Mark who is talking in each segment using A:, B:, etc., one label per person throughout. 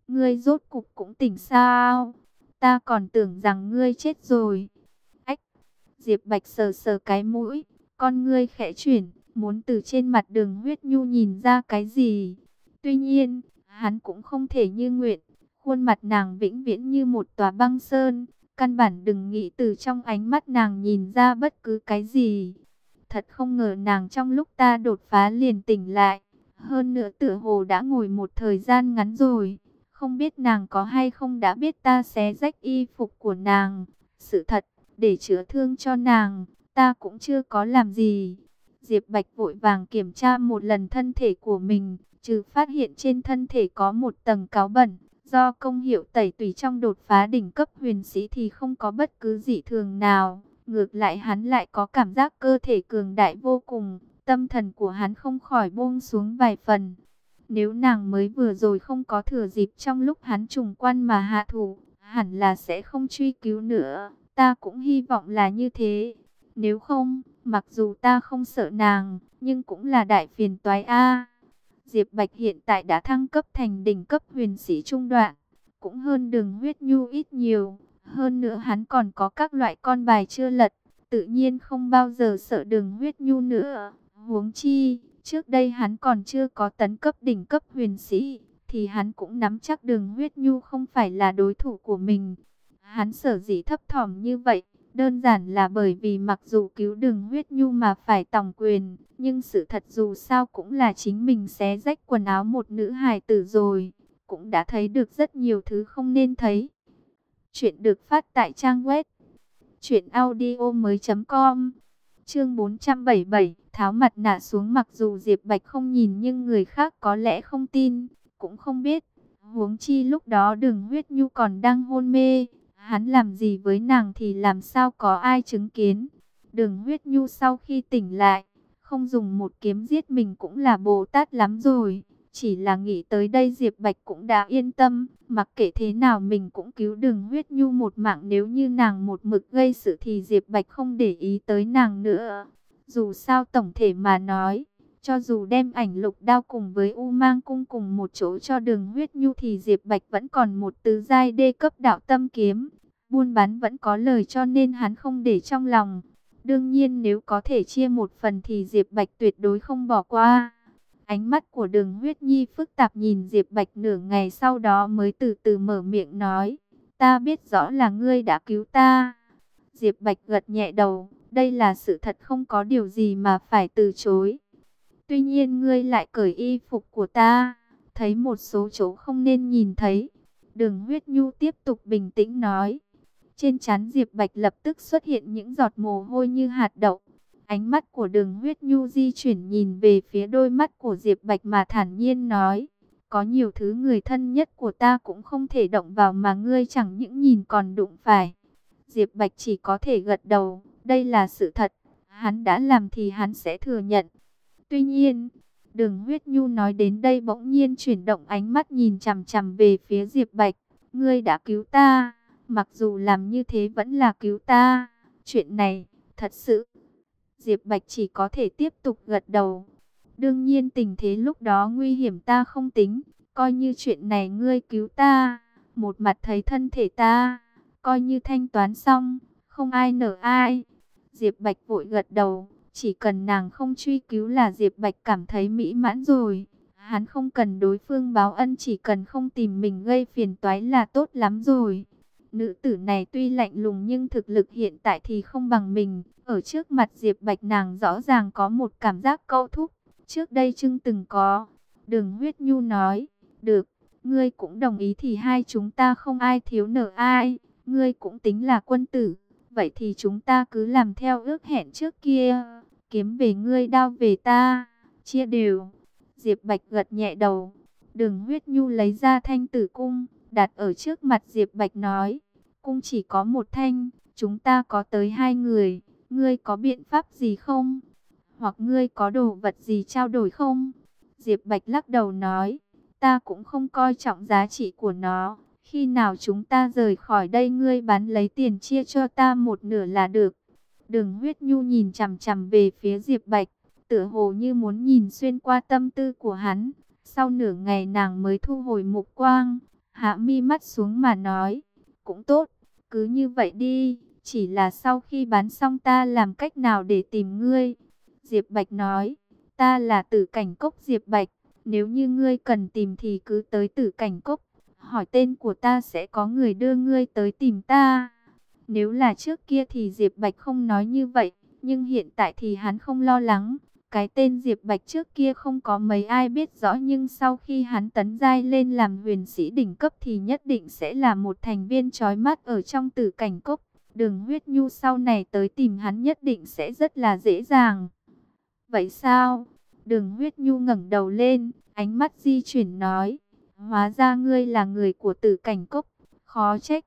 A: ngươi rốt cục cũng tỉnh sao? Ta còn tưởng rằng ngươi chết rồi. Ách, Diệp Bạch sờ sờ cái mũi, con ngươi khẽ chuyển, muốn từ trên mặt Đường Huyết Nhu nhìn ra cái gì. Tuy nhiên, hắn cũng không thể như nguyện, khuôn mặt nàng vĩnh viễn như một tòa băng sơn, căn bản đừng nghĩ từ trong ánh mắt nàng nhìn ra bất cứ cái gì. Thật không ngờ nàng trong lúc ta đột phá liền tỉnh lại, hơn nữa tựa hồ đã ngồi một thời gian ngắn rồi. Không biết nàng có hay không đã biết ta xé rách y phục của nàng. Sự thật, để chữa thương cho nàng, ta cũng chưa có làm gì. Diệp Bạch vội vàng kiểm tra một lần thân thể của mình, trừ phát hiện trên thân thể có một tầng cáu bẩn. Do công hiệu tẩy tùy trong đột phá đỉnh cấp huyền sĩ thì không có bất cứ dị thường nào. Ngược lại hắn lại có cảm giác cơ thể cường đại vô cùng, tâm thần của hắn không khỏi buông xuống vài phần. Nếu nàng mới vừa rồi không có thừa dịp trong lúc hắn trùng quan mà hạ thủ, hẳn là sẽ không truy cứu nữa. Ta cũng hy vọng là như thế. Nếu không, mặc dù ta không sợ nàng, nhưng cũng là đại phiền toái a. Diệp Bạch hiện tại đã thăng cấp thành đỉnh cấp huyền sĩ trung đoạn, cũng hơn Đường Huyết Nhu ít nhiều. Hơn nữa hắn còn có các loại con bài chưa lật, tự nhiên không bao giờ sợ Đường Huyết Nhu nữa. Huống chi, trước đây hắn còn chưa có tấn cấp đỉnh cấp huyền sĩ, thì hắn cũng nắm chắc Đường Huyết Nhu không phải là đối thủ của mình. Hắn sở dĩ thấp thỏm như vậy, đơn giản là bởi vì mặc dù cứu Đường Huyết Nhu mà phải tòng quyền, nhưng sự thật dù sao cũng là chính mình xé rách quần áo một nữ hài tử rồi, cũng đã thấy được rất nhiều thứ không nên thấy. Chuyện được phát tại trang web truyệnaudiomoi.com. Chương 477, tháo mặt nạ xuống. Mặc dù Diệp Bạch không nhìn nhưng người khác có lẽ không tin, cũng không biết. Huống chi lúc đó Đường Huyết Nhu còn đang hôn mê, hắn làm gì với nàng thì làm sao có ai chứng kiến. Đường Huyết Nhu sau khi tỉnh lại, không dùng một kiếm giết mình cũng là Bồ Tát lắm rồi. Chỉ là nghĩ tới đây Diệp Bạch cũng đã yên tâm, mặc kệ thế nào mình cũng cứu Đường Huyết Nhu một mạng. Nếu như nàng một mực gây sự thì Diệp Bạch không để ý tới nàng nữa. Dù sao tổng thể mà nói, cho dù đem ảnh lục đao cùng với U Mang cung cùng một chỗ cho Đường Huyết Nhu thì Diệp Bạch vẫn còn một tứ giai đê cấp đạo tâm kiếm. Buôn bán vẫn có lời cho nên hắn không để trong lòng. Đương nhiên nếu có thể chia một phần thì Diệp Bạch tuyệt đối không bỏ qua. Ánh mắt của Đường Huyết Nhi phức tạp nhìn Diệp Bạch nửa ngày, sau đó mới từ từ mở miệng nói: "Ta biết rõ là ngươi đã cứu ta." Diệp Bạch gật nhẹ đầu, đây là sự thật, không có điều gì mà phải từ chối. "Tuy nhiên ngươi lại cởi y phục của ta, thấy một số chỗ không nên nhìn thấy." Đường Huyết Nhu tiếp tục bình tĩnh nói. Trên trán Diệp Bạch lập tức xuất hiện những giọt mồ hôi như hạt đậu. Ánh mắt của Đường Huyết Nhu di chuyển nhìn về phía đôi mắt của Diệp Bạch mà thản nhiên nói: "Có nhiều thứ người thân nhất của ta cũng không thể động vào mà ngươi chẳng những nhìn còn đụng phải." Diệp Bạch chỉ có thể gật đầu, đây là sự thật, hắn đã làm thì hắn sẽ thừa nhận. Tuy nhiên, Đường Huyết Nhu nói đến đây bỗng nhiên chuyển động ánh mắt nhìn chằm chằm về phía Diệp Bạch. "Ngươi đã cứu ta, mặc dù làm như thế vẫn là cứu ta. Chuyện này, thật sự..." Diệp Bạch chỉ có thể tiếp tục gật đầu. "Đương nhiên tình thế lúc đó nguy hiểm ta không tính, coi như chuyện này ngươi cứu ta, một mặt thấy thân thể ta, coi như thanh toán xong, không ai nợ ai." Diệp Bạch vội gật đầu, chỉ cần nàng không truy cứu là Diệp Bạch cảm thấy mỹ mãn rồi. Hắn không cần đối phương báo ân, chỉ cần không tìm mình gây phiền toái là tốt lắm rồi. Nữ tử này tuy lạnh lùng nhưng thực lực hiện tại thì không bằng mình. Ở trước mặt Diệp Bạch nàng rõ ràng có một cảm giác câu thúc, trước đây chưa từng có. Đường Huyết Nhu nói: "Được, ngươi cũng đồng ý thì hai chúng ta không ai thiếu nợ ai. Ngươi cũng tính là quân tử, vậy thì chúng ta cứ làm theo ước hẹn trước kia. Kiếm về ngươi, đao về ta, chia đều." Diệp Bạch gật nhẹ đầu. Đường Huyết Nhu lấy ra thanh tử cung, đặt ở trước mặt Diệp Bạch nói: "Cung chỉ có một thanh, chúng ta có tới hai người. Ngươi có biện pháp gì không? Hoặc ngươi có đồ vật gì trao đổi không?" Diệp Bạch lắc đầu nói: "Ta cũng không coi trọng giá trị của nó. Khi nào chúng ta rời khỏi đây ngươi bán lấy tiền chia cho ta một nửa là được." Đường Huyết Nhu nhìn chằm chằm về phía Diệp Bạch, tựa hồ như muốn nhìn xuyên qua tâm tư của hắn. Sau nửa ngày nàng mới thu hồi mục quang. hạ mi mắt xuống mà nói, cũng tốt, cứ như vậy đi, chỉ là sau khi bán xong ta làm cách nào để tìm ngươi? Diệp Bạch nói, ta là Tử Cảnh Cốc Diệp Bạch, nếu như ngươi cần tìm thì cứ tới Tử Cảnh Cốc, hỏi tên của ta sẽ có người đưa ngươi tới tìm ta. Nếu là trước kia thì Diệp Bạch không nói như vậy, nhưng hiện tại thì hắn không lo lắng. Cái tên Diệp Bạch trước kia không có mấy ai biết rõ, nhưng sau khi hắn tấn giai lên làm huyền sĩ đỉnh cấp thì nhất định sẽ là một thành viên chói mắt ở trong Tử Cảnh Cốc. Đường Huyết Nhu sau này tới tìm hắn nhất định sẽ rất là dễ dàng. Vậy sao? Đường Huyết Nhu ngẩng đầu lên, ánh mắt di chuyển nói, hóa ra ngươi là người của Tử Cảnh Cốc, khó trách.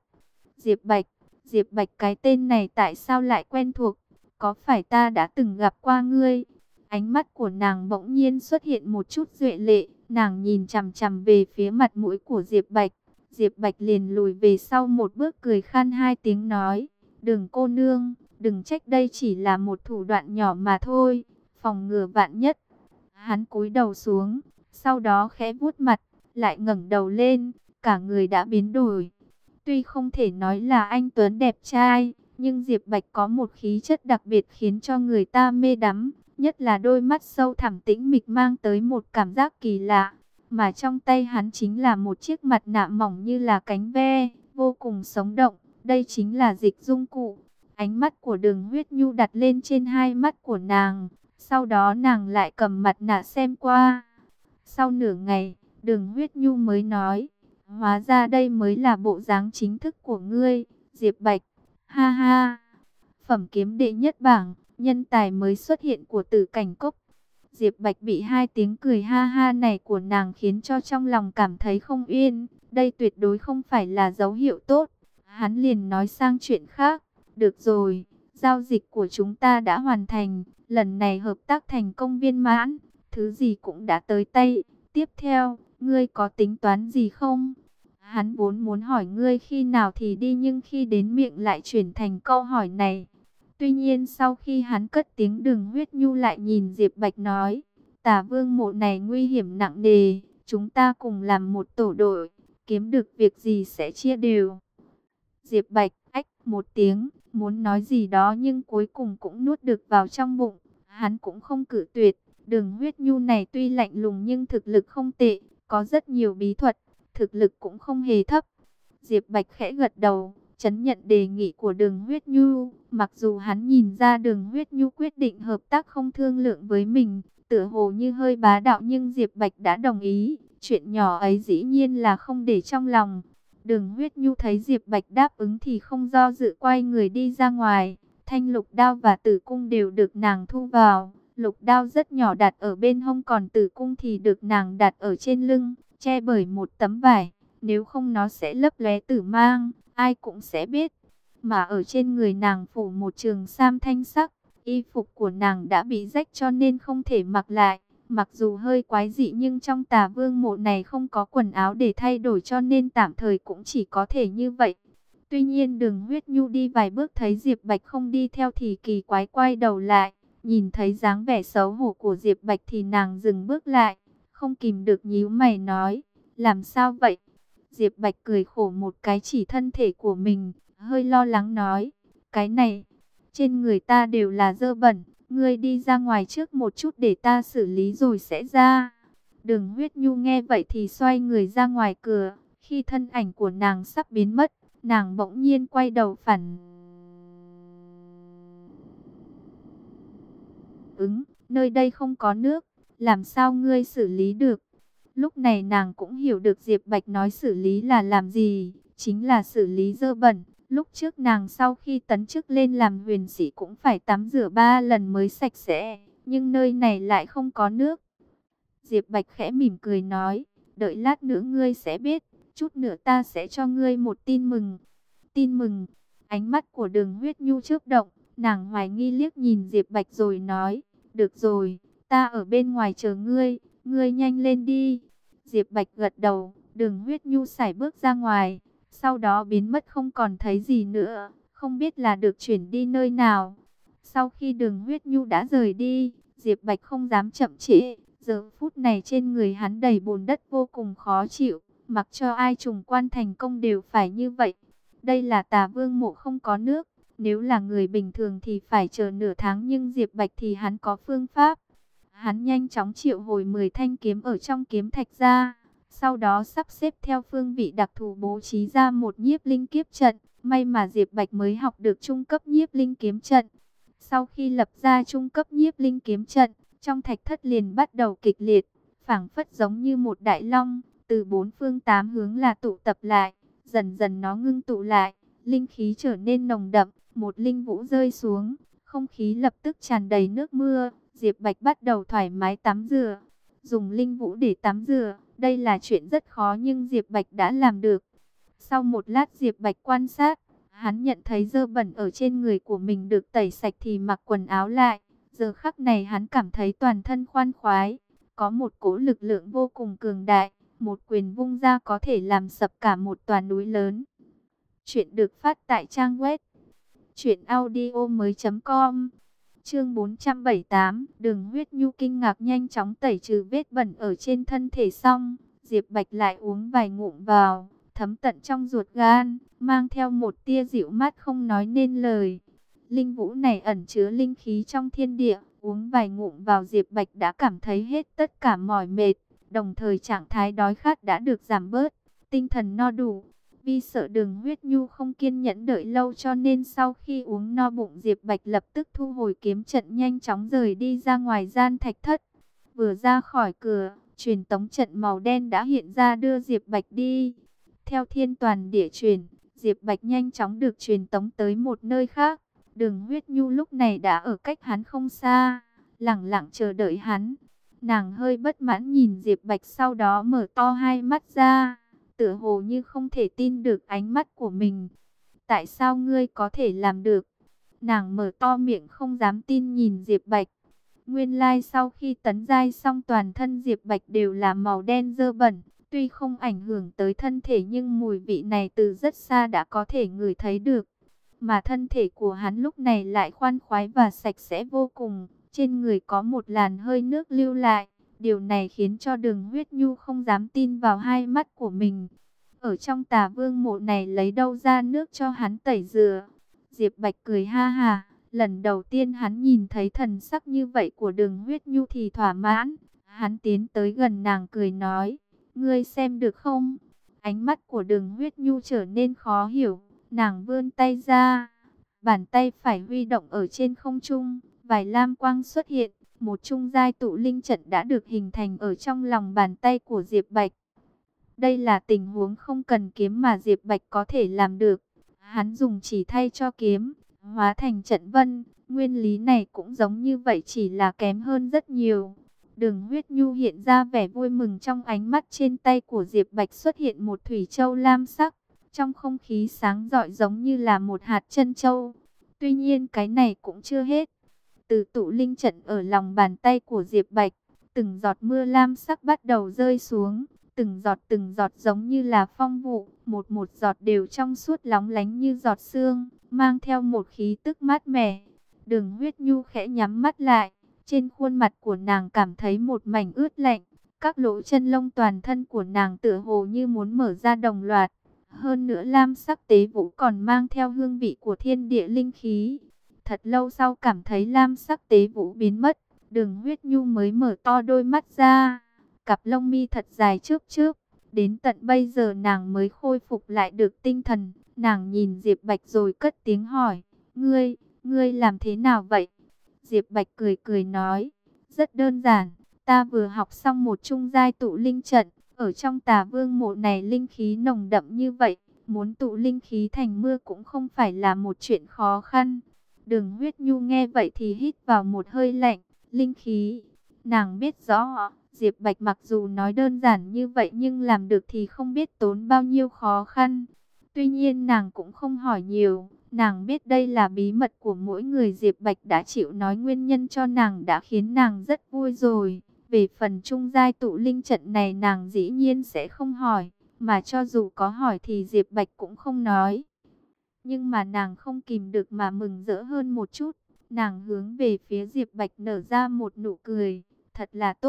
A: Diệp Bạch cái tên này tại sao lại quen thuộc? Có phải ta đã từng gặp qua ngươi? Ánh mắt của nàng bỗng nhiên xuất hiện một chút duệ lệ, nàng nhìn chằm chằm về phía mặt mũi của Diệp Bạch. Diệp Bạch liền lùi về sau một bước, cười khan hai tiếng nói, Đường cô nương, đừng trách, đây chỉ là một thủ đoạn nhỏ mà thôi, phòng ngừa vạn nhất. Hắn cúi đầu xuống, sau đó khẽ vuốt mặt, lại ngẩng đầu lên, cả người đã biến đổi. Tuy không thể nói là anh tuấn đẹp trai, nhưng Diệp Bạch có một khí chất đặc biệt khiến cho người ta mê đắm, nhất là đôi mắt sâu thẳm tĩnh mịch mang tới một cảm giác kỳ lạ. Mà trong tay hắn chính là một chiếc mặt nạ mỏng như là cánh ve, vô cùng sống động, đây chính là Dịch Dung Cụ. Ánh mắt của Đường Huyết Nhu đặt lên trên hai mắt của nàng, sau đó nàng lại cầm mặt nạ xem qua. Sau nửa ngày, Đường Huyết Nhu mới nói, hóa ra đây mới là bộ dáng chính thức của ngươi, Diệp Bạch. Ha ha, phẩm kiếm đệ nhất bảng, nhân tài mới xuất hiện của Tử Cảnh Cốc. Diệp Bạch bị hai tiếng cười ha ha này của nàng khiến cho trong lòng cảm thấy không yên. Đây tuyệt đối không phải là dấu hiệu tốt. Hắn liền nói sang chuyện khác. Được rồi, giao dịch của chúng ta đã hoàn thành. Lần này hợp tác thành công viên mãn. Thứ gì cũng đã tới tay. Tiếp theo, ngươi có tính toán gì không? Hắn vốn muốn hỏi ngươi khi nào thì đi, nhưng khi đến miệng lại chuyển thành câu hỏi này. Tuy nhiên sau khi hắn cất tiếng, Đường Huyết Nhu lại nhìn Diệp Bạch nói, Tả Vương mộ này nguy hiểm nặng nề, chúng ta cùng làm một tổ đội, kiếm được việc gì sẽ chia đều. Diệp Bạch ách một tiếng, muốn nói gì đó nhưng cuối cùng cũng nuốt được vào trong bụng. Hắn cũng không cự tuyệt, Đường Huyết Nhu này tuy lạnh lùng nhưng thực lực không tệ, có rất nhiều bí thuật, thực lực cũng không hề thấp. Diệp Bạch khẽ gật đầu, trấn nhận đề nghị của Đường Huyết Nhu. Mặc dù hắn nhìn ra Đường Huyết Nhu quyết định hợp tác không thương lượng với mình, tựa hồ như hơi bá đạo, nhưng Diệp Bạch đã đồng ý. Chuyện nhỏ ấy dĩ nhiên là không để trong lòng. Đường Huyết Nhu thấy Diệp Bạch đáp ứng thì không do dự, quay người đi ra ngoài. Thanh lục đao và tử cung đều được nàng thu vào. Lục đao rất nhỏ đặt ở bên hông, còn tử cung thì được nàng đặt ở trên lưng, che bởi một tấm vải. Nếu không nó sẽ lấp lóe tử mang, ai cũng sẽ biết. Mà ở trên người nàng phủ một trường sam thanh sắc, y phục của nàng đã bị rách cho nên không thể mặc lại. Mặc dù hơi quái dị nhưng trong Tà Vương mộ này không có quần áo để thay đổi, cho nên tạm thời cũng chỉ có thể như vậy. Tuy nhiên Đường Huyết Nhu đi vài bước thấy Diệp Bạch không đi theo thì kỳ quái quay đầu lại. Nhìn thấy dáng vẻ xấu hổ của Diệp Bạch thì nàng dừng bước lại, không kìm được nhíu mày nói, làm sao vậy? Diệp Bạch cười khổ một cái chỉ thân thể của mình, hơi lo lắng nói, cái này, trên người ta đều là dơ bẩn, ngươi đi ra ngoài trước một chút để ta xử lý rồi sẽ ra. Đường Huyết Nhu nghe vậy thì xoay người ra ngoài cửa, khi thân ảnh của nàng sắp biến mất, nàng bỗng nhiên quay đầu phản ứng, nơi đây không có nước, làm sao ngươi xử lý được? Lúc này nàng cũng hiểu được Diệp Bạch nói xử lý là làm gì, chính là xử lý dơ bẩn. Lúc trước nàng sau khi tấn chức lên làm huyền sĩ cũng phải tắm rửa 3 lần mới sạch sẽ, nhưng nơi này lại không có nước. Diệp Bạch khẽ mỉm cười nói, đợi lát nữa ngươi sẽ biết, chút nữa ta sẽ cho ngươi một tin mừng. Tin mừng? Ánh mắt của Đường Huyết Nhu chớp động, nàng hoài nghi liếc nhìn Diệp Bạch rồi nói, được rồi, ta ở bên ngoài chờ ngươi, ngươi nhanh lên đi. Diệp Bạch gật đầu, Đường Huyết Nhu sải bước ra ngoài, sau đó biến mất không còn thấy gì nữa, không biết là được chuyển đi nơi nào. Sau khi Đường Huyết Nhu đã rời đi, Diệp Bạch không dám chậm trễ, giờ phút này trên người hắn đầy bùn đất vô cùng khó chịu, Mặc cho ai trùng quan thành công đều phải như vậy. Đây là Tà Vương mộ không có nước. Nếu là người bình thường thì phải chờ nửa tháng, nhưng Diệp Bạch thì hắn có phương pháp. Hắn nhanh chóng triệu hồi 10 thanh kiếm ở trong kiếm thạch ra. Sau đó sắp xếp theo phương vị đặc thù bố trí ra một nhiếp linh kiếp trận. May mà Diệp Bạch mới học được trung cấp nhiếp linh kiếm trận. Sau khi lập ra trung cấp nhiếp linh kiếm trận, trong thạch thất liền bắt đầu kịch liệt, phảng phất giống như một đại long, từ bốn phương tám hướng là tụ tập lại, dần dần nó ngưng tụ lại, linh khí trở nên nồng đậm, một linh vũ rơi xuống, không khí lập tức tràn đầy nước mưa. Diệp Bạch bắt đầu thoải mái tắm rửa, dùng linh vũ để tắm rửa, đây là chuyện rất khó nhưng Diệp Bạch đã làm được. Sau một lát Diệp Bạch quan sát, hắn nhận thấy dơ bẩn ở trên người của mình được tẩy sạch thì mặc quần áo lại. Giờ khắc này hắn cảm thấy toàn thân khoan khoái, có một cỗ lực lượng vô cùng cường đại, một quyền vung ra có thể làm sập cả một tòa núi lớn. Chuyện được phát tại trang web truyệnaudiomoi.com. Chương 478, Đường Huyết Nhu kinh ngạc nhanh chóng tẩy trừ vết bẩn ở trên thân thể xong, Diệp Bạch lại uống vài ngụm vào, thấm tận trong ruột gan, mang theo một tia dịu mát không nói nên lời. Linh vũ này ẩn chứa linh khí trong thiên địa, uống vài ngụm vào Diệp Bạch đã cảm thấy hết tất cả mỏi mệt, đồng thời trạng thái đói khát đã được giảm bớt, tinh thần no đủ. Vì sợ Đường Huyết Nhu không kiên nhẫn đợi lâu cho nên sau khi uống no bụng, Diệp Bạch lập tức thu hồi kiếm trận, nhanh chóng rời đi ra ngoài gian thạch thất. Vừa ra khỏi cửa, truyền tống trận màu đen đã hiện ra đưa Diệp Bạch đi. Theo thiên toàn địa truyền, Diệp Bạch nhanh chóng được truyền tống tới một nơi khác. Đường Huyết Nhu lúc này đã ở cách hắn không xa, lẳng lặng chờ đợi hắn. Nàng hơi bất mãn nhìn Diệp Bạch, sau đó mở to hai mắt ra, tựa hồ như không thể tin được ánh mắt của mình. Tại sao ngươi có thể làm được? Nàng mở to miệng không dám tin nhìn Diệp Bạch. Nguyên lai sau khi tấn giai xong, toàn thân Diệp Bạch đều là màu đen dơ bẩn. Tuy không ảnh hưởng tới thân thể nhưng mùi vị này từ rất xa đã có thể ngửi thấy được. Mà thân thể của hắn lúc này lại khoan khoái và sạch sẽ vô cùng. Trên người có một làn hơi nước lưu lại. Điều này khiến cho Đường Huyết Nhu không dám tin vào hai mắt của mình. Ở trong Tà Vương mộ này lấy đâu ra nước cho hắn tẩy rửa? Diệp Bạch cười ha ha. Lần đầu tiên hắn nhìn thấy thần sắc như vậy của Đường Huyết Nhu thì thỏa mãn. Hắn tiến tới gần nàng cười nói, ngươi xem được không? Ánh mắt của Đường Huyết Nhu trở nên khó hiểu. Nàng vươn tay ra, bàn tay phải huy động ở trên không trung, vài lam quang xuất hiện, một trung giai tụ linh trận đã được hình thành ở trong lòng bàn tay của Diệp Bạch. Đây là tình huống không cần kiếm mà Diệp Bạch có thể làm được. Hắn dùng chỉ thay cho kiếm, hóa thành trận vân. Nguyên lý này cũng giống như vậy, chỉ là kém hơn rất nhiều. Đường Huyết Nhu hiện ra vẻ vui mừng, trong ánh mắt trên tay của Diệp Bạch xuất hiện một thủy châu lam sắc. Trong không khí sáng rọi giống như là một hạt trân châu. Tuy nhiên cái này cũng chưa hết. Từ tụ linh trận ở lòng bàn tay của Diệp Bạch, từng giọt mưa lam sắc bắt đầu rơi xuống. Từng giọt giống như là phong vụ, một một giọt đều trong suốt lóng lánh như giọt sương, mang theo một khí tức mát mẻ. Đường Huyết Nhu khẽ nhắm mắt lại, trên khuôn mặt của nàng cảm thấy một mảnh ướt lạnh. Các lỗ chân lông toàn thân của nàng tựa hồ như muốn mở ra đồng loạt. Hơn nữa lam sắc tế vũ còn mang theo hương vị của thiên địa linh khí. Thật lâu sau cảm thấy lam sắc tế vũ biến mất, Đường Huyết Nhu mới mở to đôi mắt ra. Cặp lông mi thật dài trước trước. Đến tận bây giờ nàng mới khôi phục lại được tinh thần. Nàng nhìn Diệp Bạch rồi cất tiếng hỏi, ngươi làm thế nào vậy? Diệp Bạch cười cười nói, rất đơn giản, ta vừa học xong một trung giai tụ linh trận. Ở trong Tà Vương mộ này linh khí nồng đậm như vậy, muốn tụ linh khí thành mưa cũng không phải là một chuyện khó khăn. Đường Huyết Nhu nghe vậy thì hít vào một hơi lạnh. Linh khí, nàng biết rõ, Diệp Bạch mặc dù nói đơn giản như vậy nhưng làm được thì không biết tốn bao nhiêu khó khăn. Tuy nhiên nàng cũng không hỏi nhiều, nàng biết đây là bí mật của mỗi người. Diệp Bạch đã chịu nói nguyên nhân cho nàng đã khiến nàng rất vui rồi. Về phần trung giai tụ linh trận này nàng dĩ nhiên sẽ không hỏi, mà cho dù có hỏi thì Diệp Bạch cũng không nói. Nhưng mà nàng không kìm được mà mừng rỡ hơn một chút. Nàng hướng về phía Diệp Bạch nở ra một nụ cười, thật là tốt.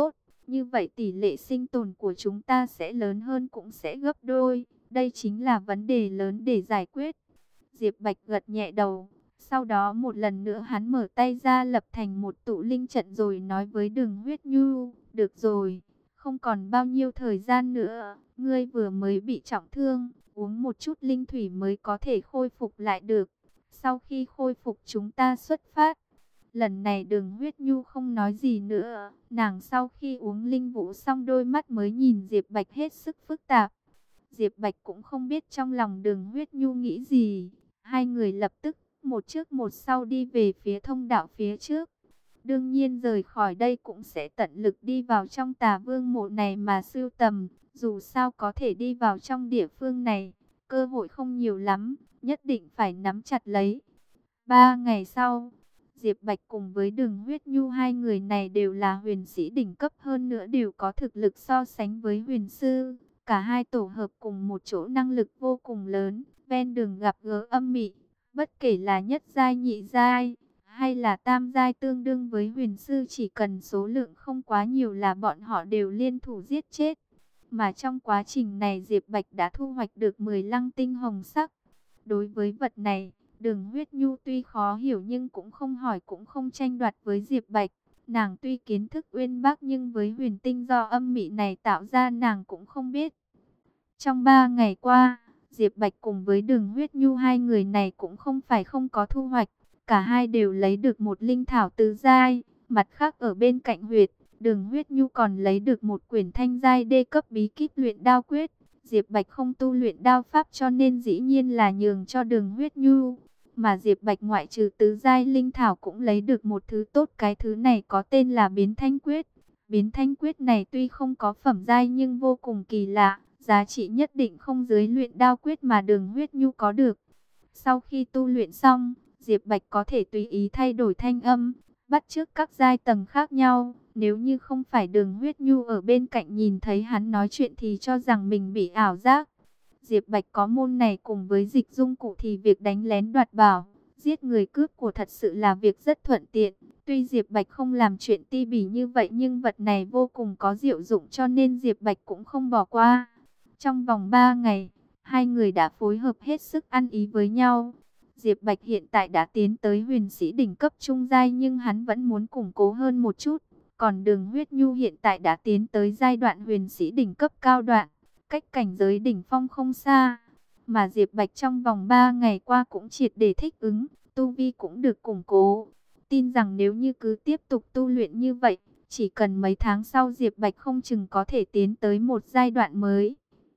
A: Như vậy tỷ lệ sinh tồn của chúng ta sẽ lớn hơn, cũng sẽ gấp đôi. Đây chính là vấn đề lớn để giải quyết. Diệp Bạch gật nhẹ đầu. Sau đó một lần nữa hắn mở tay ra lập thành một tụ linh trận rồi nói với Đường Huyết Nhu. Được rồi, không còn bao nhiêu thời gian nữa. Ngươi vừa mới bị trọng thương, uống một chút linh thủy mới có thể khôi phục lại được. Sau khi khôi phục chúng ta xuất phát. Lần này Đường Huyết Nhu không nói gì nữa. Nàng sau khi uống linh vũ xong đôi mắt mới nhìn Diệp Bạch hết sức phức tạp. Diệp Bạch cũng không biết trong lòng Đường Huyết Nhu nghĩ gì. Hai người lập tức một trước một sau đi về phía thông đạo phía trước. Đương nhiên rời khỏi đây cũng sẽ tận lực đi vào trong Tà Vương mộ này mà sưu tầm. Dù sao có thể đi vào trong địa phương này, cơ hội không nhiều lắm, nhất định phải nắm chặt lấy. 3 ngày sau, Diệp Bạch cùng với Đường Huyết Nhu, hai người này đều là huyền sĩ đỉnh cấp, hơn nữa đều có thực lực so sánh với huyền sư. Cả hai tổ hợp cùng một chỗ năng lực vô cùng lớn, ven đường gặp gỡ âm mị. Bất kể là nhất giai, nhị giai, hay là tam giai tương đương với huyền sư, chỉ cần số lượng không quá nhiều là bọn họ đều liên thủ giết chết. Mà trong quá trình này Diệp Bạch đã thu hoạch được 10 lăng tinh hồng sắc. Đối với vật này, Đường Huyết Nhu tuy khó hiểu nhưng cũng không hỏi cũng không tranh đoạt với Diệp Bạch. Nàng tuy kiến thức uyên bác nhưng với huyền tinh do âm mị này tạo ra nàng cũng không biết. Trong 3 ngày qua, Diệp Bạch cùng với Đường Huyết Nhu, hai người này cũng không phải không có thu hoạch. Cả hai đều lấy được một linh thảo tứ giai. Mặt khác ở bên cạnh huyệt, Đường Huyết Nhu còn lấy được một quyển thanh giai đê cấp bí kíp luyện đao quyết. Diệp Bạch không tu luyện đao pháp cho nên dĩ nhiên là nhường cho Đường Huyết Nhu. Mà Diệp Bạch ngoại trừ tứ giai linh thảo cũng lấy được một thứ tốt, cái thứ này có tên là Biến Thanh Quyết. Biến Thanh Quyết này tuy không có phẩm giai nhưng vô cùng kỳ lạ, giá trị nhất định không dưới luyện đao quyết mà Đường Huyết Nhu có được. Sau khi tu luyện xong, Diệp Bạch có thể tùy ý thay đổi thanh âm, bắt chước các giai tầng khác nhau. Nếu như không phải Đường Huyết Nhu ở bên cạnh nhìn thấy hắn nói chuyện thì cho rằng mình bị ảo giác. Diệp Bạch có môn này cùng với dịch dung cụ thì việc đánh lén đoạt bảo, giết người cướp của thật sự là việc rất thuận tiện. Tuy Diệp Bạch không làm chuyện ti bỉ như vậy nhưng vật này vô cùng có diệu dụng cho nên Diệp Bạch cũng không bỏ qua. Trong vòng 3 ngày, hai người đã phối hợp hết sức ăn ý với nhau. Diệp Bạch hiện tại đã tiến tới huyền sĩ đỉnh cấp trung giai nhưng hắn vẫn muốn củng cố hơn một chút. Còn Đường Huyết Nhu hiện tại đã tiến tới giai đoạn huyền sĩ đỉnh cấp cao đoạn, cách cảnh giới đỉnh phong không xa. Mà Diệp Bạch trong vòng 3 ngày qua cũng triệt để thích ứng, tu vi cũng được củng cố. Tin rằng nếu như cứ tiếp tục tu luyện như vậy, chỉ cần mấy tháng sau Diệp Bạch không chừng có thể tiến tới một giai đoạn mới.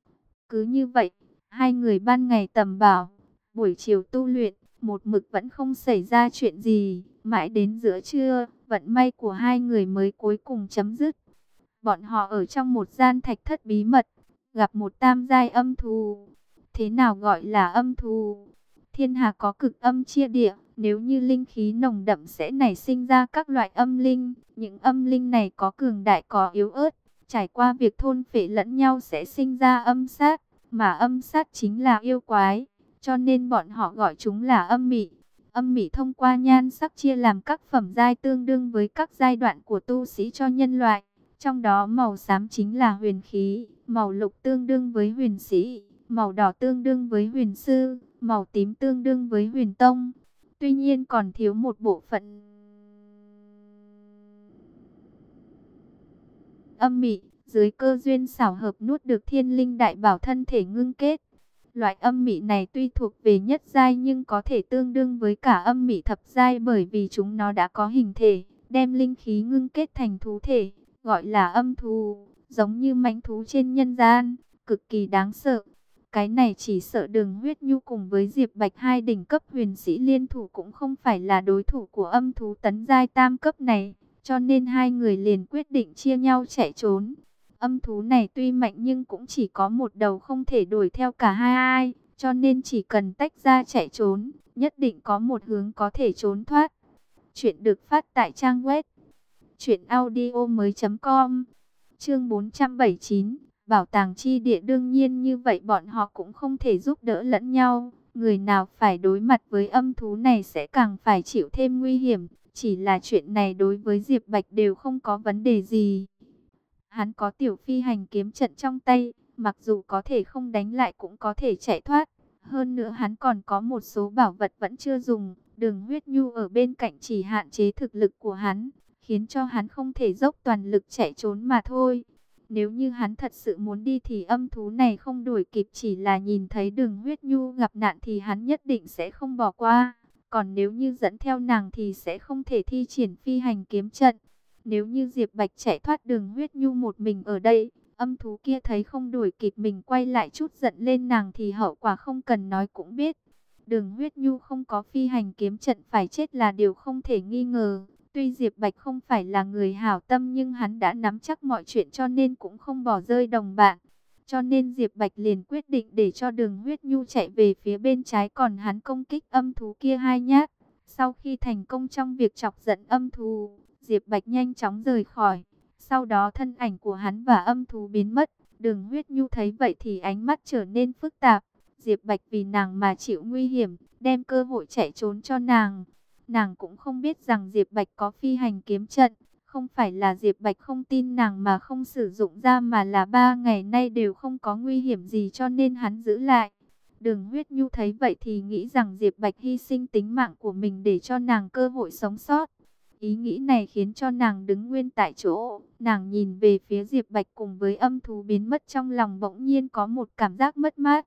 A: Cứ như vậy, hai người ban ngày tầm bảo, buổi chiều tu luyện, một mực vẫn không xảy ra chuyện gì. Mãi đến giữa trưa, vận may của hai người mới cuối cùng chấm dứt. Bọn họ ở trong một gian thạch thất bí mật, gặp một tam giai âm thú. Thế nào gọi là âm thú? Thiên hà có cực âm chia địa, nếu như linh khí nồng đậm sẽ nảy sinh ra các loại âm linh. Những âm linh này có cường đại có yếu ớt, trải qua việc thôn phệ lẫn nhau sẽ sinh ra âm sát, mà âm sát chính là yêu quái, cho nên bọn họ gọi chúng là âm mị. Âm mị thông qua nhan sắc chia làm các phẩm giai tương đương với các giai đoạn của tu sĩ cho nhân loại. Trong đó màu xám chính là huyền khí, màu lục tương đương với huyền sĩ, màu đỏ tương đương với huyền sư, màu tím tương đương với huyền tông. Tuy nhiên còn thiếu một bộ phận âm mị, dưới cơ duyên xảo hợp nuốt được thiên linh đại bảo thân thể ngưng kết. Loại âm mị này tuy thuộc về nhất giai nhưng có thể tương đương với cả âm mị thập giai, bởi vì chúng nó đã có hình thể, đem linh khí ngưng kết thành thú thể, gọi là âm thú, giống như mãnh thú trên nhân gian, cực kỳ đáng sợ. Cái này chỉ sợ Đường Huyết Nhu cùng với Diệp Bạch, hai đỉnh cấp huyền sĩ liên thủ cũng không phải là đối thủ của âm thú tấn giai tam cấp này, cho nên hai người liền quyết định chia nhau chạy trốn. Âm thú này tuy mạnh nhưng cũng chỉ có một đầu, không thể đuổi theo cả hai ai, cho nên chỉ cần tách ra chạy trốn, nhất định có một hướng có thể trốn thoát. Chuyện được phát tại trang web truyệnaudiomoi.com. Chương 479, Bảo tàng chi địa. Đương nhiên như vậy bọn họ cũng không thể giúp đỡ lẫn nhau, người nào phải đối mặt với âm thú này sẽ càng phải chịu thêm nguy hiểm. Chỉ là chuyện này đối với Diệp Bạch đều không có vấn đề gì. Hắn có tiểu phi hành kiếm trận trong tay, mặc dù có thể không đánh lại cũng có thể chạy thoát. Hơn nữa hắn còn có một số bảo vật vẫn chưa dùng. Đường Huyết Nhu ở bên cạnh chỉ hạn chế thực lực của hắn, khiến cho hắn không thể dốc toàn lực chạy trốn mà thôi. Nếu như hắn thật sự muốn đi thì âm thú này không đuổi kịp, chỉ là nhìn thấy Đường Huyết Nhu gặp nạn thì hắn nhất định sẽ không bỏ qua. Còn nếu như dẫn theo nàng thì sẽ không thể thi triển phi hành kiếm trận. Nếu như Diệp Bạch chạy thoát Đường Huyết Nhu một mình ở đây, âm thú kia thấy không đuổi kịp mình quay lại chút giận lên nàng thì hậu quả không cần nói cũng biết. Đường Huyết Nhu không có phi hành kiếm trận phải chết là điều không thể nghi ngờ. Tuy Diệp Bạch không phải là người hảo tâm nhưng hắn đã nắm chắc mọi chuyện cho nên cũng không bỏ rơi đồng bạn. Cho nên Diệp Bạch liền quyết định để cho Đường Huyết Nhu chạy về phía bên trái, còn hắn công kích âm thú kia 2 nhát. Sau khi thành công trong việc chọc giận âm thú, Diệp Bạch nhanh chóng rời khỏi. Sau đó thân ảnh của hắn và âm thú biến mất. Đường Huyết Nhu thấy vậy thì ánh mắt trở nên phức tạp. Diệp Bạch vì nàng mà chịu nguy hiểm, đem cơ hội chạy trốn cho nàng. Nàng cũng không biết rằng Diệp Bạch có phi hành kiếm trận. Không phải là Diệp Bạch không tin nàng mà không sử dụng ra, mà là 3 ngày nay đều không có nguy hiểm gì cho nên hắn giữ lại. Đường Huyết Nhu thấy vậy thì nghĩ rằng Diệp Bạch hy sinh tính mạng của mình để cho nàng cơ hội sống sót. Ý nghĩ này khiến cho nàng đứng nguyên tại chỗ. Nàng nhìn về phía Diệp Bạch cùng với âm thú biến mất, trong lòng bỗng nhiên có một cảm giác mất mát.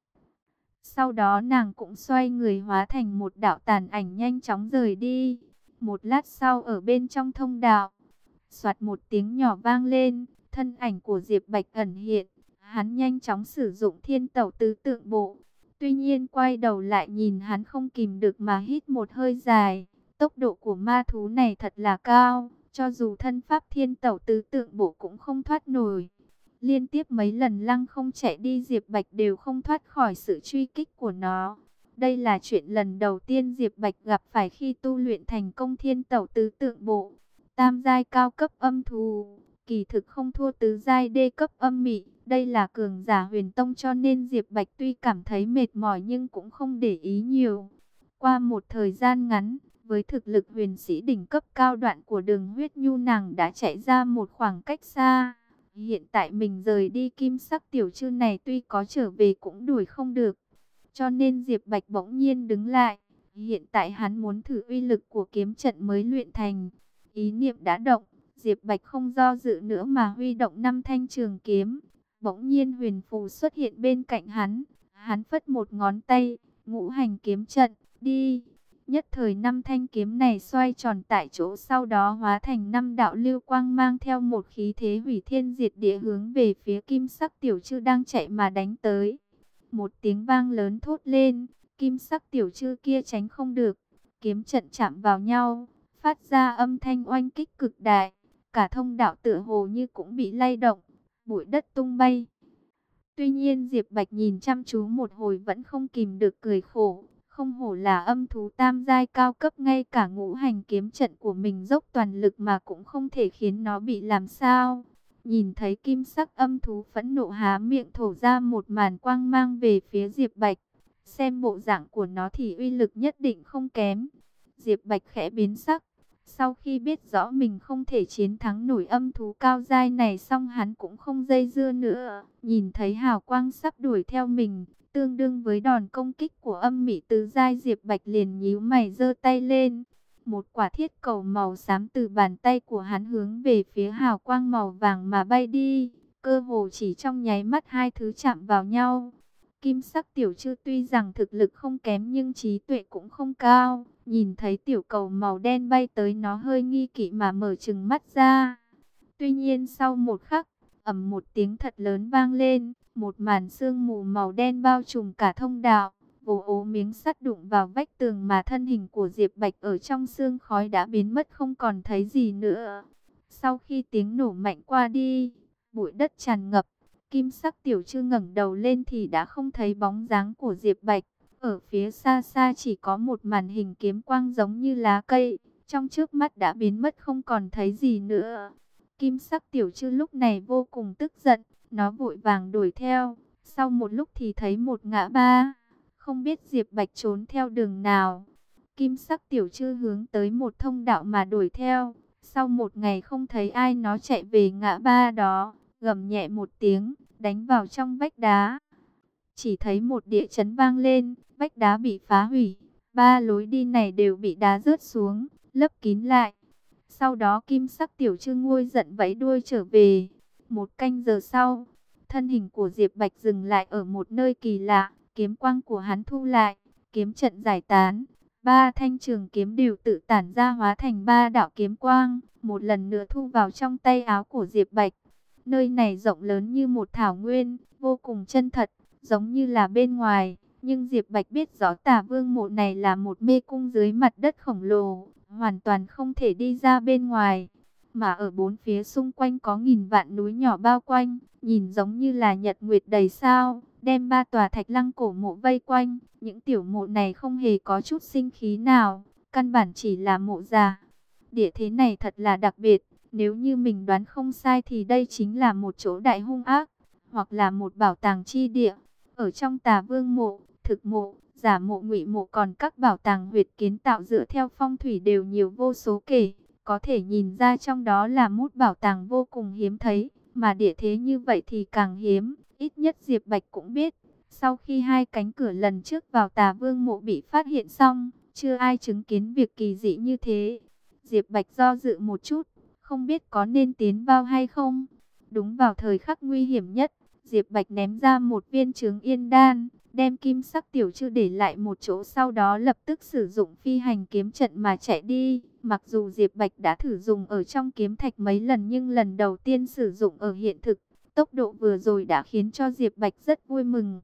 A: Sau đó nàng cũng xoay người hóa thành một đạo tàn ảnh nhanh chóng rời đi. Một lát sau ở bên trong thông đạo, soạt một tiếng nhỏ vang lên, thân ảnh của Diệp Bạch ẩn hiện. Hắn nhanh chóng sử dụng Thiên Tẩu Tứ Tượng Bộ. Tuy nhiên quay đầu lại nhìn hắn không kìm được mà hít một hơi dài. Tốc độ của ma thú này thật là cao, cho dù thân pháp Thiên Tẩu Tứ Tượng Bộ cũng không thoát nổi. Liên tiếp mấy lần lăng không chạy đi, Diệp Bạch đều không thoát khỏi sự truy kích của nó. Đây là chuyện lần đầu tiên Diệp Bạch gặp phải khi tu luyện thành công Thiên Tẩu Tứ Tượng Bộ. Tam giai cao cấp âm thú, kỳ thực không thua tứ giai đê cấp âm mị. Đây là cường giả huyền tông cho nên Diệp Bạch tuy cảm thấy mệt mỏi nhưng cũng không để ý nhiều. Qua một thời gian ngắn, với thực lực huyền sĩ đỉnh cấp cao đoạn của Đường Huyết Nhu, nàng đã chạy ra một khoảng cách xa. Hiện tại mình rời đi Kim Sắc Tiểu Trư này tuy có trở về cũng đuổi không được. Cho nên Diệp Bạch bỗng nhiên đứng lại. Hiện tại hắn muốn thử uy lực của kiếm trận mới luyện thành. Ý niệm đã động, Diệp Bạch không do dự nữa mà huy động 5 thanh trường kiếm. Bỗng nhiên huyền phù xuất hiện bên cạnh hắn. Hắn phất một ngón tay, ngũ hành kiếm trận, đi. Nhất thời 5 thanh kiếm này xoay tròn tại chỗ, sau đó hóa thành 5 đạo lưu quang mang theo một khí thế hủy thiên diệt địa hướng về phía Kim Sắc Tiểu Trư đang chạy mà đánh tới. Một tiếng vang lớn thốt lên, Kim Sắc Tiểu Trư kia tránh không được. Kiếm trận chạm vào nhau, phát ra âm thanh oanh kích cực đại. Cả thông đạo tựa hồ như cũng bị lay động, bụi đất tung bay. Tuy nhiên Diệp Bạch nhìn chăm chú một hồi vẫn không kìm được cười khổ. Không hổ là âm thú tam giai cao cấp, ngay cả ngũ hành kiếm trận của mình dốc toàn lực mà cũng không thể khiến nó bị làm sao. Nhìn thấy kim sắc âm thú phẫn nộ há miệng thổ ra một màn quang mang về phía Diệp Bạch. Xem bộ dạng của nó thì uy lực nhất định không kém. Diệp Bạch khẽ biến sắc. Sau khi biết rõ mình không thể chiến thắng nổi âm thú cao giai này, xong hắn cũng không dây dưa nữa. Nhìn thấy hào quang sắp đuổi theo mình, tương đương với đòn công kích của âm mị tứ giai, Diệp Bạch liền nhíu mày giơ tay lên. Một quả thiết cầu màu xám từ bàn tay của hắn hướng về phía hào quang màu vàng mà bay đi. Cơ hồ chỉ trong nháy mắt hai thứ chạm vào nhau. Kim Sắc Tiểu Trư tuy rằng thực lực không kém nhưng trí tuệ cũng không cao. Nhìn thấy tiểu cầu màu đen bay tới, nó hơi nghi kỵ mà mở trừng mắt ra. Tuy nhiên sau một khắc, ầm một tiếng thật lớn vang lên, một màn sương mù màu đen bao trùm cả thông đạo. Vồ ố miếng sắt đụng vào vách tường mà thân hình của Diệp Bạch ở trong sương khói đã biến mất không còn thấy gì nữa. Sau khi tiếng nổ mạnh qua đi, bụi đất tràn ngập. Kim Sắc Tiểu Trư ngẩng đầu lên thì đã không thấy bóng dáng của Diệp Bạch. Ở phía xa xa chỉ có một màn hình kiếm quang giống như lá cây, trong trước mắt đã biến mất không còn thấy gì nữa. Kim Sắc Tiểu Trư lúc này vô cùng tức giận, nó vội vàng đuổi theo. Sau một lúc thì thấy một ngã ba, không biết Diệp Bạch trốn theo đường nào. Kim Sắc Tiểu Trư hướng tới một thông đạo mà đuổi theo. Sau một ngày không thấy ai, nó chạy về ngã ba đó. gầm nhẹ một tiếng, đánh vào trong vách đá. Chỉ thấy một địa chấn vang lên, vách đá bị phá hủy, ba lối đi này đều bị đá rớt xuống, lấp kín lại. Sau đó kim sắc tiểu trư nguôi giận vẫy đuôi trở về. Một canh giờ sau, thân hình của Diệp Bạch dừng lại ở một nơi kỳ lạ, kiếm quang của hắn thu lại, kiếm trận giải tán. Ba thanh trường kiếm đều tự tản ra hóa thành ba đạo kiếm quang, một lần nữa thu vào trong tay áo của Diệp Bạch. Nơi này rộng lớn như một thảo nguyên, vô cùng chân thật, giống như là bên ngoài. Nhưng Diệp Bạch biết rõ Tả Vương mộ này là một mê cung dưới mặt đất khổng lồ, hoàn toàn không thể đi ra bên ngoài. Mà ở bốn phía xung quanh có nghìn vạn núi nhỏ bao quanh, nhìn giống như là nhật nguyệt đầy sao, đem ba tòa thạch lăng cổ mộ vây quanh. Những tiểu mộ này không hề có chút sinh khí nào, căn bản chỉ là mộ già. Địa thế này thật là đặc biệt, nếu như mình đoán không sai thì đây chính là một chỗ đại hung ác, hoặc là một bảo tàng chi địa. Ở trong Tà Vương mộ, thực mộ, giả mộ, ngụy mộ, còn các bảo tàng huyệt kiến tạo dựa theo phong thủy đều nhiều vô số kể. Có thể nhìn ra trong đó là một bảo tàng vô cùng hiếm thấy, mà địa thế như vậy thì càng hiếm. Ít nhất Diệp Bạch cũng biết, sau khi hai cánh cửa lần trước vào Tà Vương mộ bị phát hiện xong, chưa ai chứng kiến việc kỳ dị như thế. Diệp Bạch do dự một chút, không biết có nên tiến vào hay không. Đúng vào thời khắc nguy hiểm nhất, Diệp Bạch ném ra một viên chướng yên đan, đem kim sắc tiểu trư để lại một chỗ, sau đó lập tức sử dụng phi hành kiếm trận mà chạy đi. Mặc dù Diệp Bạch đã thử dùng ở trong kiếm thạch mấy lần, nhưng lần đầu tiên sử dụng ở hiện thực, tốc độ vừa rồi đã khiến cho Diệp Bạch rất vui mừng.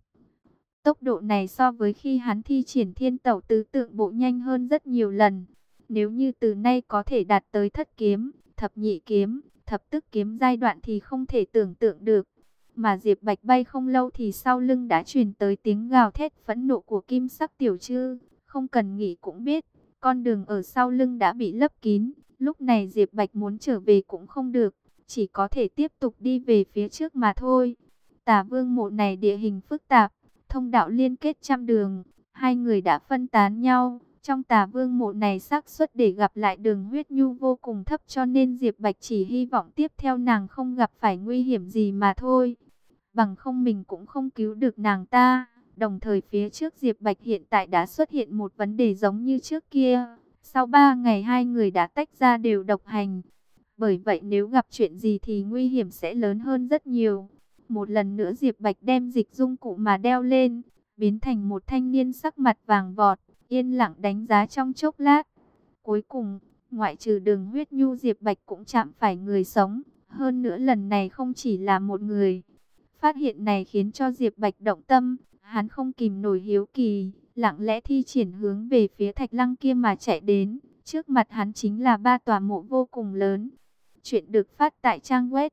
A: Tốc độ này so với khi hắn thi triển thiên tẩu tứ tượng bộ nhanh hơn rất nhiều lần. Nếu như từ nay có thể đạt tới thất kiếm, thập nhị kiếm, thập tức kiếm giai đoạn thì không thể tưởng tượng được. Mà Diệp Bạch bay không lâu thì sau lưng đã truyền tới tiếng gào thét phẫn nộ của kim sắc tiểu trư. Không cần nghĩ cũng biết, con đường ở sau lưng đã bị lấp kín. Lúc này Diệp Bạch muốn trở về cũng không được, chỉ có thể tiếp tục đi về phía trước mà thôi. Tả Vương mộ này địa hình phức tạp, thông đạo liên kết trăm đường, hai người đã phân tán nhau. Trong Tà Vương mộ này xác suất để gặp lại Đường Huyết Nhu vô cùng thấp, cho nên Diệp Bạch chỉ hy vọng tiếp theo nàng không gặp phải nguy hiểm gì mà thôi. Bằng không mình cũng không cứu được nàng ta. Đồng thời phía trước Diệp Bạch hiện tại đã xuất hiện một vấn đề giống như trước kia. Sau 3 ngày hai người đã tách ra đều độc hành. Bởi vậy nếu gặp chuyện gì thì nguy hiểm sẽ lớn hơn rất nhiều. Một lần nữa Diệp Bạch đem dịch dung cụ mà đeo lên, biến thành một thanh niên sắc mặt vàng vọt, yên lặng đánh giá trong chốc lát. Cuối cùng, ngoại trừ Đường Huyết Nhu, Diệp Bạch cũng chạm phải người sống. Hơn nữa lần này không chỉ là một người. Phát hiện này khiến cho Diệp Bạch động tâm. Hắn không kìm nổi hiếu kỳ, lặng lẽ thi triển hướng về phía thạch lăng kia mà chạy đến. Trước mặt hắn chính là ba tòa mộ vô cùng lớn. Chuyện được phát tại trang web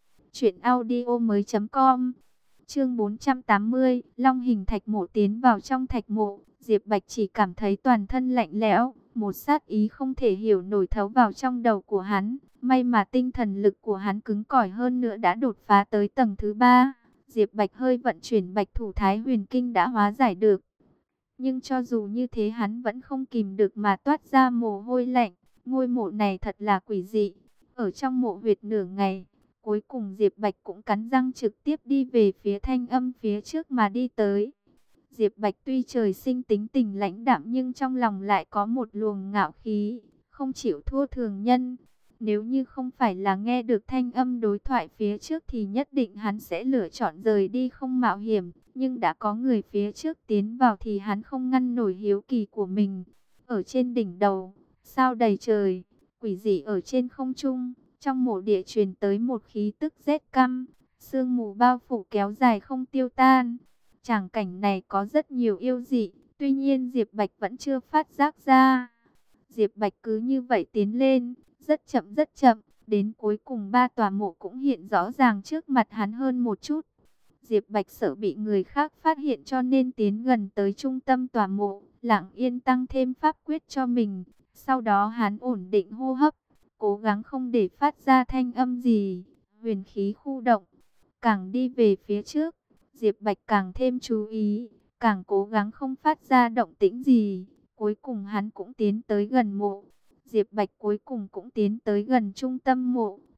A: truyệnaudiomoi.com. Chương 480, Long hình thạch mộ. Tiến vào trong thạch mộ, Diệp Bạch chỉ cảm thấy toàn thân lạnh lẽo, một sát ý không thể hiểu nổi thấu vào trong đầu của hắn. May mà tinh thần lực của hắn cứng cỏi hơn nữa đã đột phá tới tầng thứ 3. Diệp Bạch hơi vận chuyển Bạch Thủ Thái Huyền Kinh đã hóa giải được. Nhưng cho dù như thế hắn vẫn không kìm được mà toát ra mồ hôi lạnh. Ngôi mộ này thật là quỷ dị. Ở trong mộ huyệt nửa ngày, cuối cùng Diệp Bạch cũng cắn răng trực tiếp đi về phía thanh âm phía trước mà đi tới. Diệp Bạch tuy trời sinh tính tình lãnh đạm nhưng trong lòng lại có một luồng ngạo khí, không chịu thua thường nhân. Nếu như không phải là nghe được thanh âm đối thoại phía trước thì nhất định hắn sẽ lựa chọn rời đi không mạo hiểm. Nhưng đã có người phía trước tiến vào thì hắn không ngăn nổi hiếu kỳ của mình. Ở trên đỉnh đầu, sao đầy trời, quỷ dị ở trên không trung. Trong mộ địa truyền tới một khí tức rét căm, sương mù bao phủ kéo dài không tiêu tan. Tràng cảnh này có rất nhiều yêu dị, tuy nhiên Diệp Bạch vẫn chưa phát giác ra. Diệp Bạch cứ như vậy tiến lên, rất chậm, đến cuối cùng ba tòa mộ cũng hiện rõ ràng trước mặt hắn hơn một chút. Diệp Bạch sợ bị người khác phát hiện cho nên tiến gần tới trung tâm tòa mộ, lặng yên tăng thêm pháp quyết cho mình. Sau đó hắn ổn định hô hấp, cố gắng không để phát ra thanh âm gì, huyền khí khu động. Càng đi về phía trước, Diệp Bạch càng thêm chú ý, càng cố gắng không phát ra động tĩnh gì. Cuối cùng hắn cũng tiến tới gần mộ. Diệp Bạch cuối cùng cũng tiến tới gần trung tâm mộ.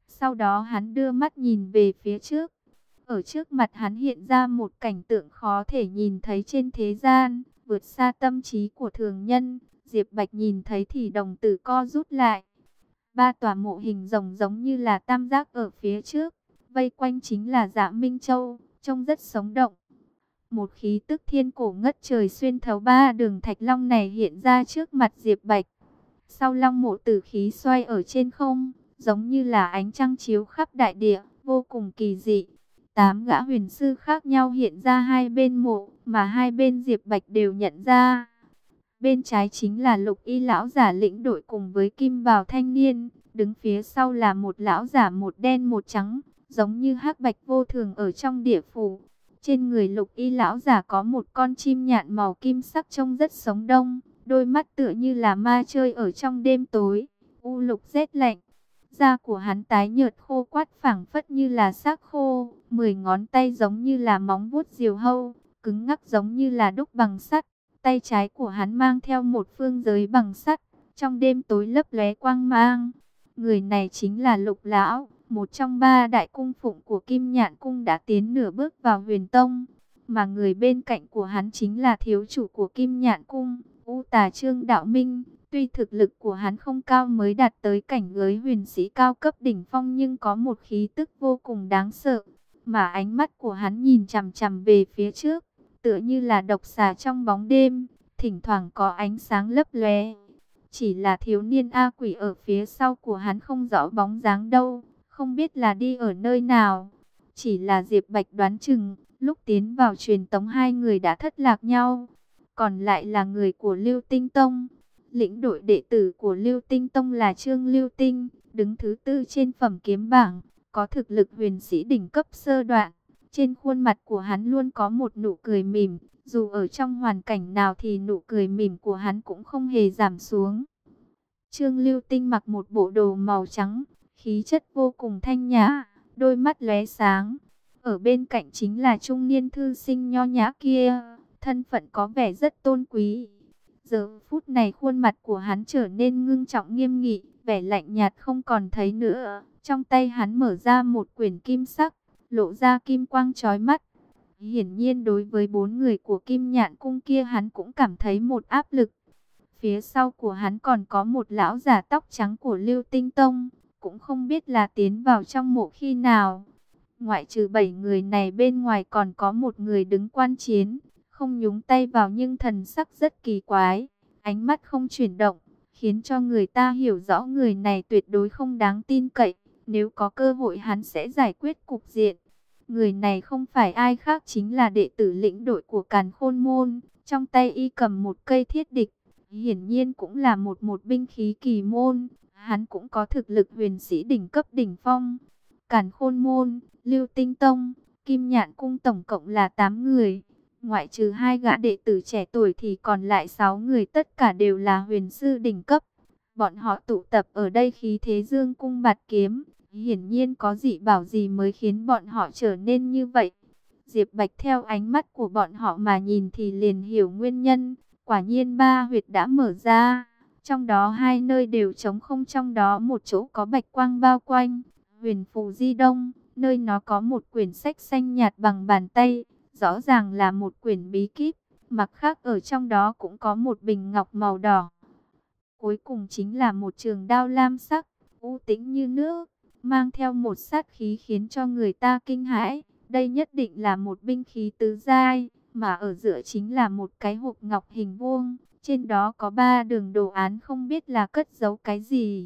A: Sau đó hắn đưa mắt nhìn về phía trước. Ở trước mặt hắn hiện ra một cảnh tượng khó thể nhìn thấy trên thế gian, vượt xa tâm trí của thường nhân. Diệp Bạch nhìn thấy thì đồng tử co rút lại. Ba tòa mộ hình rồng giống như là tam giác ở phía trước, vây quanh chính là Dạ Minh Châu, trông rất sống động. Một khí tức thiên cổ ngất trời xuyên thấu ba đường thạch long này hiện ra trước mặt Diệp Bạch. Sau long mộ tử khí xoay ở trên không, giống như là ánh trăng chiếu khắp đại địa, vô cùng kỳ dị. 8 gã huyền sư khác nhau hiện ra hai bên mộ, mà hai bên Diệp Bạch đều nhận ra. Bên trái chính là Lục Y lão giả lĩnh đội cùng với Kim Bào thanh niên, đứng phía sau là một lão giả một đen một trắng, giống như hắc bạch vô thường ở trong địa phủ. Trên người Lục Y lão giả có một con chim nhạn màu kim sắc trông rất sống động, đôi mắt tựa như là ma chơi ở trong đêm tối, u lục rét lạnh. Da của hắn tái nhợt khô quắt phảng phất như là xác khô, 10 ngón tay giống như là móng vuốt diều hâu, cứng ngắc giống như là đúc bằng sắt. Tay trái của hắn mang theo một phương giới bằng sắt, trong đêm tối lấp lóe quang mang. Người này chính là Lục Lão, một trong 3 đại cung phụng của Kim Nhạn Cung đã tiến nửa bước vào Huyền Tông. Mà người bên cạnh của hắn chính là thiếu chủ của Kim Nhạn Cung, U Tà Trương Đạo Minh. Tuy thực lực của hắn không cao mới đạt tới cảnh giới huyền sĩ cao cấp đỉnh phong, nhưng có một khí tức vô cùng đáng sợ. Mà ánh mắt của hắn nhìn chằm chằm về phía trước, tựa như là độc xà trong bóng đêm, thỉnh thoảng có ánh sáng lấp lóe. Chỉ là thiếu niên A Quỷ ở phía sau của hắn không rõ bóng dáng đâu, không biết là đi ở nơi nào. Chỉ là Diệp Bạch đoán chừng, lúc tiến vào truyền tống hai người đã thất lạc nhau. Còn lại là người của Lưu Tinh Tông. Lĩnh đội đệ tử của Lưu Tinh Tông là Trương Lưu Tinh, đứng thứ 4 trên phẩm kiếm bảng, có thực lực huyền sĩ đỉnh cấp sơ đoạn. Trên khuôn mặt của hắn luôn có một nụ cười mỉm, dù ở trong hoàn cảnh nào thì nụ cười mỉm của hắn cũng không hề giảm xuống. Trương Lưu Tinh mặc một bộ đồ màu trắng, khí chất vô cùng thanh nhã, đôi mắt lóe sáng. Ở bên cạnh chính là trung niên thư sinh nho nhã kia, thân phận có vẻ rất tôn quý. Giờ phút này khuôn mặt của hắn trở nên ngưng trọng nghiêm nghị, vẻ lạnh nhạt không còn thấy nữa. Trong tay hắn mở ra một quyển kim sắc, lộ ra kim quang chói mắt. Hiển nhiên đối với 4 người của Kim Nhạn Cung kia hắn cũng cảm thấy một áp lực. Phía sau của hắn còn có một lão giả tóc trắng của Lưu Tinh Tông, cũng không biết là tiến vào trong mộ khi nào. Ngoại trừ 7 người này bên ngoài còn có một người đứng quan chiến, không nhúng tay vào nhưng thần sắc rất kỳ quái, ánh mắt không chuyển động, khiến cho người ta hiểu rõ người này tuyệt đối không đáng tin cậy. Nếu có cơ hội hắn sẽ giải quyết cục diện. Người này không phải ai khác chính là đệ tử lĩnh đội của Càn Khôn Môn. Trong tay y cầm một cây thiết địch, hiển nhiên cũng là một binh khí kỳ môn. Hắn cũng có thực lực huyền sĩ đỉnh cấp đỉnh phong. Càn Khôn Môn, Lưu Tinh Tông, Kim Nhạn Cung tổng cộng là 8 người. Ngoại trừ 2 gã đệ tử trẻ tuổi thì còn lại 6 người tất cả đều là huyền sư đỉnh cấp. Bọn họ tụ tập ở đây khí thế dương cung bạt kiếm. Hiển nhiên có dị bảo gì mới khiến bọn họ trở nên như vậy. Diệp Bạch theo ánh mắt của bọn họ mà nhìn thì liền hiểu nguyên nhân. Quả nhiên 3 huyệt đã mở ra. Trong đó 2 nơi đều trống không, trong đó một chỗ có bạch quang bao quanh. Huyền phù di đông, nơi nó có một quyển sách xanh nhạt bằng bàn tay. Rõ ràng là một quyển bí kíp. Mặt khác ở trong đó cũng có một bình ngọc màu đỏ. Cuối cùng chính là một trường đao lam sắc, u tĩnh như nước, mang theo một sát khí khiến cho người ta kinh hãi. Đây nhất định là một binh khí tứ giai, mà ở giữa chính là một cái hộp ngọc hình vuông. Trên đó có 3 đường đồ án không biết là cất giấu cái gì.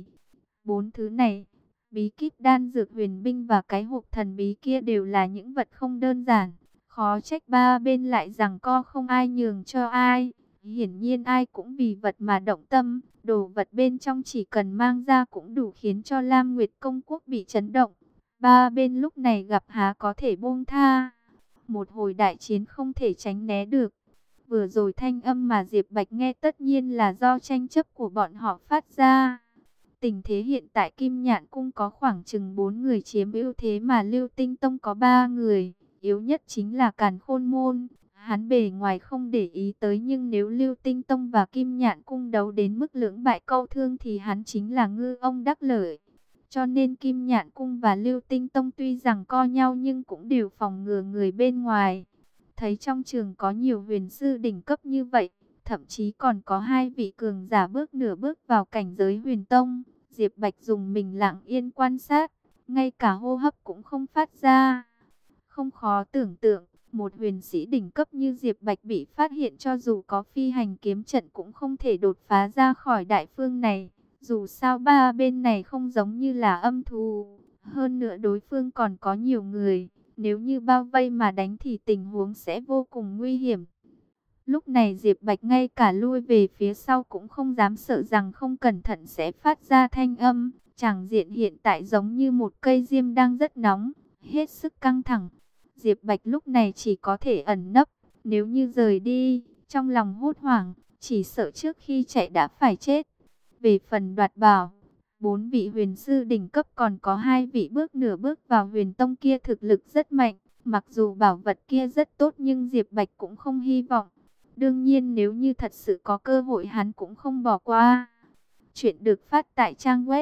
A: 4 thứ này, bí kíp, đan dược, huyền binh và cái hộp thần bí kia đều là những vật không đơn giản. Khó trách 3 bên lại giằng co không ai nhường cho ai. Hiển nhiên ai cũng vì vật mà động tâm. Đồ vật bên trong chỉ cần mang ra cũng đủ khiến cho Lam Nguyệt Công Quốc bị chấn động. 3 bên lúc này gặp há có thể buông tha. Một hồi đại chiến không thể tránh né được. Vừa rồi thanh âm mà Diệp Bạch nghe tất nhiên là do tranh chấp của bọn họ phát ra. Tình thế hiện tại Kim Nhạn Cung có khoảng chừng 4 người chiếm ưu thế mà Lưu Tinh Tông có 3 người. Yếu nhất chính là Càn Khôn Môn. Hắn bề ngoài không để ý tới, nhưng nếu Lưu Tinh Tông và Kim Nhạn Cung đấu đến mức lưỡng bại câu thương thì hắn chính là ngư ông đắc lợi. Cho nên Kim Nhạn Cung và Lưu Tinh Tông tuy rằng co nhau nhưng cũng đều phòng ngừa người bên ngoài. Thấy trong trường có nhiều huyền sư đỉnh cấp như vậy, thậm chí còn có hai vị cường giả nửa bước vào cảnh giới huyền tông. Diệp Bạch dùng mình lặng yên quan sát, ngay cả hô hấp cũng không phát ra. Không khó tưởng tượng, một huyền sĩ đỉnh cấp như Diệp Bạch bị phát hiện cho dù có phi hành kiếm trận cũng không thể đột phá ra khỏi đại phương này. Dù sao ba bên này không giống như là âm thù, hơn nữa đối phương còn có nhiều người. Nếu như bao vây mà đánh thì tình huống sẽ vô cùng nguy hiểm. Lúc này Diệp Bạch ngay cả lui về phía sau cũng không dám, sợ rằng không cẩn thận sẽ phát ra thanh âm. Tràng diện hiện tại giống như một cây diêm đang rất nóng, hết sức căng thẳng. Diệp Bạch lúc này chỉ có thể ẩn nấp, nếu như rời đi, trong lòng hốt hoảng, chỉ sợ trước khi chạy đã phải chết. Về phần đoạt bảo, 4 vị huyền sư đỉnh cấp còn có 2 vị nửa bước vào huyền tông kia thực lực rất mạnh. Mặc dù bảo vật kia rất tốt nhưng Diệp Bạch cũng không hy vọng. Đương nhiên nếu như thật sự có cơ hội hắn cũng không bỏ qua. Chuyện được phát tại trang web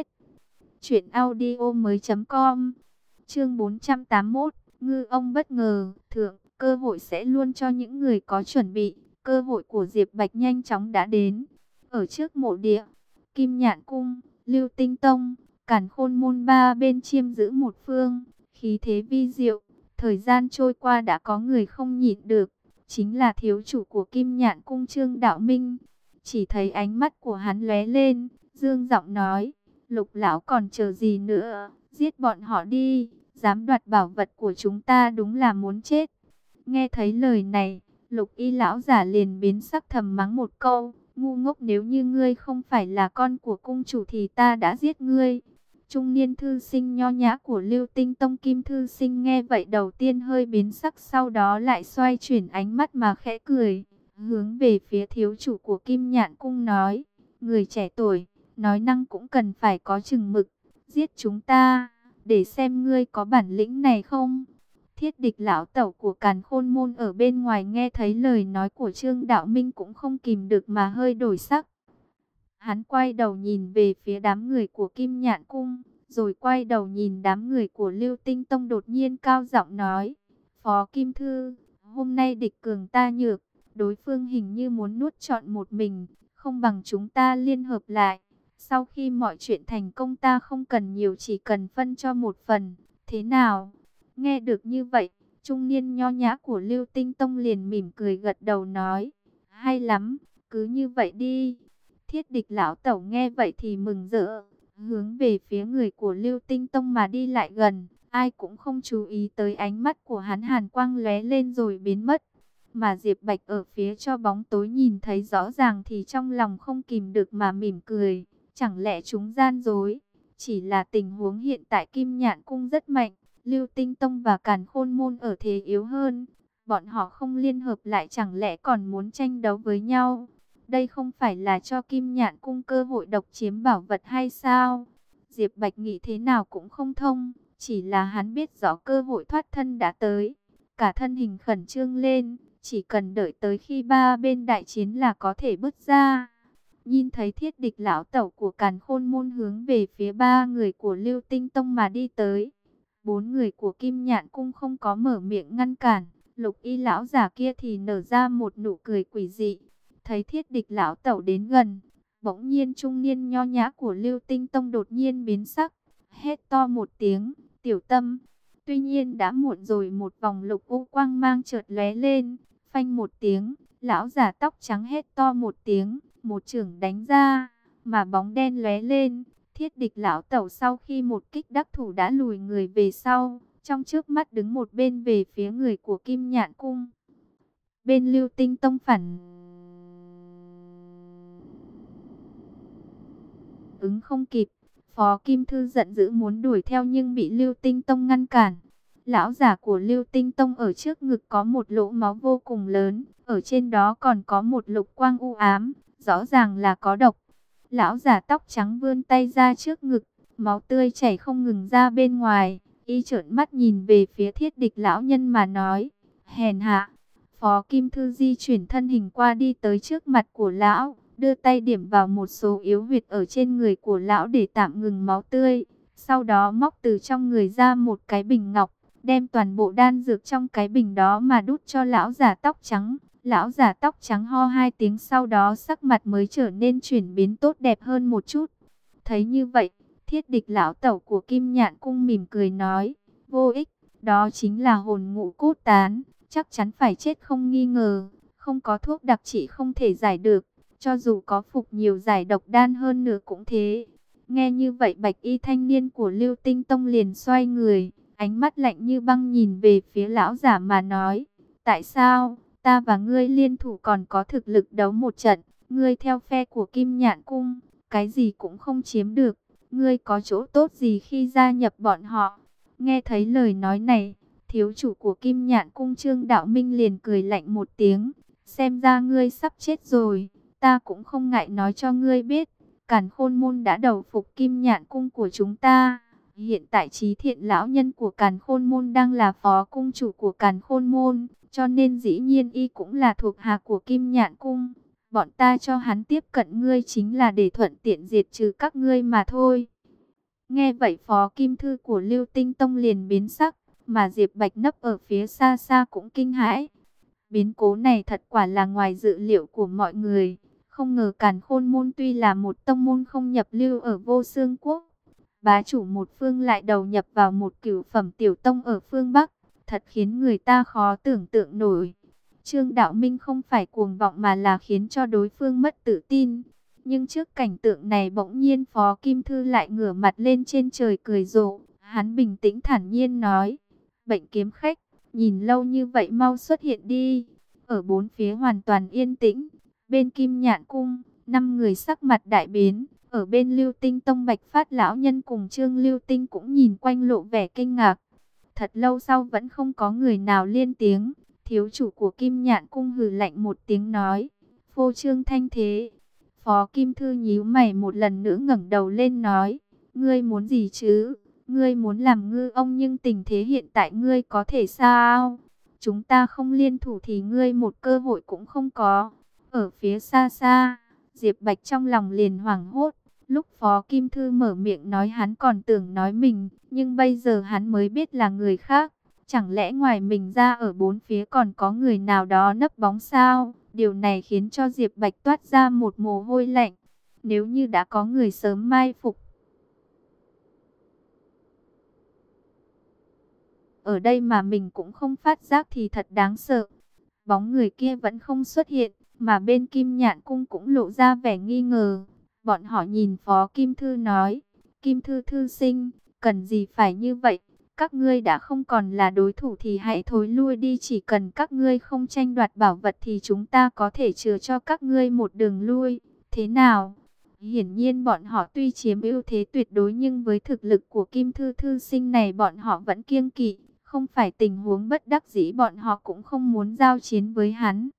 A: truyệnaudiomoi.com. Chương 481, ngư ông bất ngờ, thượng, cơ hội sẽ luôn cho những người có chuẩn bị. Cơ hội của Diệp Bạch nhanh chóng đã đến. Ở trước mộ địa, Kim Nhạn Cung, Lưu Tinh Tông, Càn Khôn Môn ba bên chiêm giữ một phương, khí thế vi diệu. Thời gian trôi qua đã có người không nhịn được, chính là thiếu chủ của Kim Nhạn Cung Trương Đạo Minh. Chỉ thấy ánh mắt của hắn lóe lên, dương giọng nói: Lục lão còn chờ gì nữa, giết bọn họ đi, dám đoạt bảo vật của chúng ta đúng là muốn chết. Nghe thấy lời này, Lục y lão giả liền biến sắc, thầm mắng một câu: ngu ngốc, nếu như ngươi không phải là con của cung chủ thì ta đã giết ngươi. Trung niên thư sinh nho nhã của Lưu Tinh Tông Kim thư sinh nghe vậy đầu tiên hơi biến sắc, sau đó lại xoay chuyển ánh mắt mà khẽ cười, hướng về phía thiếu chủ của Kim Nhạn Cung nói: người trẻ tuổi, nói năng cũng cần phải có chừng mực, giết chúng ta, để xem ngươi có bản lĩnh này không. Thiết Địch lão tẩu của Càn Khôn Môn ở bên ngoài nghe thấy lời nói của Trương Đạo Minh cũng không kìm được mà hơi đổi sắc. Hắn quay đầu nhìn về phía đám người của Kim Nhạn Cung, rồi quay đầu nhìn đám người của Lưu Tinh Tông, đột nhiên cao giọng nói: Phó Kim Thư, hôm nay địch cường ta nhược, đối phương hình như muốn nuốt trọn một mình, không bằng chúng ta liên hợp lại. Sau khi mọi chuyện thành công ta không cần nhiều, chỉ cần phân cho một phần, thế nào? Nghe được như vậy, trung niên nho nhã của Lưu Tinh Tông liền mỉm cười gật đầu nói: hay lắm, cứ như vậy đi. Thiết Địch lão tẩu nghe vậy thì mừng rỡ, hướng về phía người của Lưu Tinh Tông mà đi lại gần. Ai cũng không chú ý tới ánh mắt của hắn, hàn quang lóe lên rồi biến mất. Mà Diệp Bạch ở phía cho bóng tối nhìn thấy rõ ràng thì trong lòng không kìm được mà mỉm cười. Chẳng lẽ chúng gian dối? Chỉ là tình huống hiện tại Kim Nhạn Cung rất mạnh, Lưu Tinh Tông và Càn Khôn Môn ở thế yếu hơn. Bọn họ không liên hợp lại chẳng lẽ còn muốn tranh đấu với nhau? Đây không phải là cho Kim Nhạn Cung cơ hội độc chiếm bảo vật hay sao? Diệp Bạch nghĩ thế nào cũng không thông, chỉ là hắn biết rõ cơ hội thoát thân đã tới. Cả thân hình khẩn trương lên, chỉ cần đợi tới khi ba bên đại chiến là có thể bước ra. Nhìn thấy Thiết Địch lão tẩu của Càn Khôn Môn hướng về phía 3 người của Lưu Tinh Tông mà đi tới. 4 người của Kim Nhạn Cung không có mở miệng ngăn cản, Lục y lão giả kia thì nở ra một nụ cười quỷ dị. Thấy Thiết Địch lão tẩu đến gần, bỗng nhiên trung niên nho nhã của Lưu Tinh Tông đột nhiên biến sắc, hét to một tiếng: tiểu tâm! Tuy nhiên đã muộn rồi, một vòng lục u quang mang chợt lóe lên, phanh một tiếng, lão giả tóc trắng hét to một tiếng, một chưởng đánh ra, mà bóng đen lóe lên. Thiết Địch lão tẩu sau khi một kích đắc thủ đã lùi người về sau, trong chớp mắt đứng một bên về phía người của Kim Nhạn Cung. Bên Lưu Tinh Tông phản ứng không kịp, Phó Kim Thư giận dữ muốn đuổi theo nhưng bị Lưu Tinh Tông ngăn cản. Lão giả của Lưu Tinh Tông ở trước ngực có một lỗ máu vô cùng lớn, ở trên đó còn có một lục quang u ám, rõ ràng là có độc. Lão giả tóc trắng vươn tay ra trước ngực, máu tươi chảy không ngừng ra bên ngoài, y trợn mắt nhìn về phía Thiết Địch lão nhân mà nói: hèn hạ. Phó Kim Thư di chuyển thân hình qua đi tới trước mặt của lão, đưa tay điểm vào một số yếu huyệt ở trên người của lão để tạm ngừng máu tươi. Sau đó móc từ trong người ra một cái bình ngọc, đem toàn bộ đan dược trong cái bình đó mà đút cho lão giả tóc trắng. Lão giả tóc trắng ho 2 tiếng, sau đó sắc mặt mới trở nên chuyển biến tốt đẹp hơn một chút. Thấy như vậy, Thiết Địch lão tẩu của Kim Nhạn Cung mỉm cười nói, vô ích, đó chính là hồn ngũ cốt tán, chắc chắn phải chết không nghi ngờ, không có thuốc đặc trị không thể giải được, cho dù có phục nhiều giải độc đan hơn nữa cũng thế. Nghe như vậy bạch y thanh niên của Lưu Tinh Tông liền xoay người, ánh mắt lạnh như băng nhìn về phía lão giả mà nói, tại sao, ta và ngươi liên thủ còn có thực lực đấu một trận, ngươi theo phe của Kim Nhạn Cung, cái gì cũng không chiếm được, ngươi có chỗ tốt gì khi gia nhập bọn họ? Nghe thấy lời nói này, thiếu chủ của Kim Nhạn Cung Trương Đạo Minh liền cười lạnh một tiếng, xem ra ngươi sắp chết rồi, ta cũng không ngại nói cho ngươi biết, Càn Khôn Môn đã đầu phục Kim Nhạn Cung của chúng ta. Hiện tại Chí Thiện lão nhân của Càn Khôn Môn đang là phó cung chủ của Càn Khôn Môn, cho nên dĩ nhiên y cũng là thuộc hạ của Kim Nhạn Cung. Bọn ta cho hắn tiếp cận ngươi chính là để thuận tiện diệt trừ các ngươi mà thôi. Nghe vậy phó kim thư của Lưu Tinh Tông liền biến sắc, mà Diệp Bạch nấp ở phía xa xa cũng kinh hãi. Biến cố này thật quả là ngoài dự liệu của mọi người. Không ngờ Càn Khôn Môn tuy là một tông môn không nhập lưu ở Vô Xương Quốc, bá chủ một phương lại đầu nhập vào một cửu phẩm tiểu tông ở phương Bắc, thật khiến người ta khó tưởng tượng nổi. Trương Đạo Minh không phải cuồng vọng mà là khiến cho đối phương mất tự tin. Nhưng trước cảnh tượng này bỗng nhiên Phó Kim Thư lại ngửa mặt lên trên trời cười rộ. Hắn bình tĩnh thản nhiên nói, Bệnh kiếm khách, nhìn lâu như vậy mau xuất hiện đi. Ở bốn phía hoàn toàn yên tĩnh. Bên Kim Nhạn Cung, 5 người sắc mặt đại biến. Ở bên Lưu Tinh Tông Bạch Phát lão nhân cùng Trương Lưu Tinh cũng nhìn quanh lộ vẻ kinh ngạc. Thật lâu sau vẫn không có người nào lên tiếng. Thiếu chủ của Kim Nhạn Cung hừ lạnh một tiếng nói, phô trương thanh thế. Phó Kim Thư nhíu mày một lần nữa ngẩng đầu lên nói, ngươi muốn gì chứ? Ngươi muốn làm ngư ông nhưng tình thế hiện tại ngươi có thể sao? Chúng ta không liên thủ thì ngươi một cơ hội cũng không có. Ở phía xa xa, Diệp Bạch trong lòng liền hoảng hốt. Lúc Phó Kim Thư mở miệng nói hắn còn tưởng nói mình, nhưng bây giờ hắn mới biết là người khác. Chẳng lẽ ngoài mình ra ở bốn phía còn có người nào đó nấp bóng sao? Điều này khiến cho Diệp Bạch toát ra một mồ hôi lạnh. Nếu như đã có người sớm mai phục ở đây mà mình cũng không phát giác thì thật đáng sợ. Bóng người kia vẫn không xuất hiện, mà bên Kim Nhạn Cung cũng lộ ra vẻ nghi ngờ. Bọn họ nhìn Phó Kim Thư nói, Kim Thư thư sinh, cần gì phải như vậy? Các ngươi đã không còn là đối thủ thì hãy thối lui đi, chỉ cần các ngươi không tranh đoạt bảo vật thì chúng ta có thể chừa cho các ngươi một đường lui. Thế nào? Hiển nhiên bọn họ tuy chiếm ưu thế tuyệt đối nhưng với thực lực của Kim Thư thư sinh này bọn họ vẫn kiêng kỵ. Không phải tình huống bất đắc dĩ bọn họ cũng không muốn giao chiến với hắn.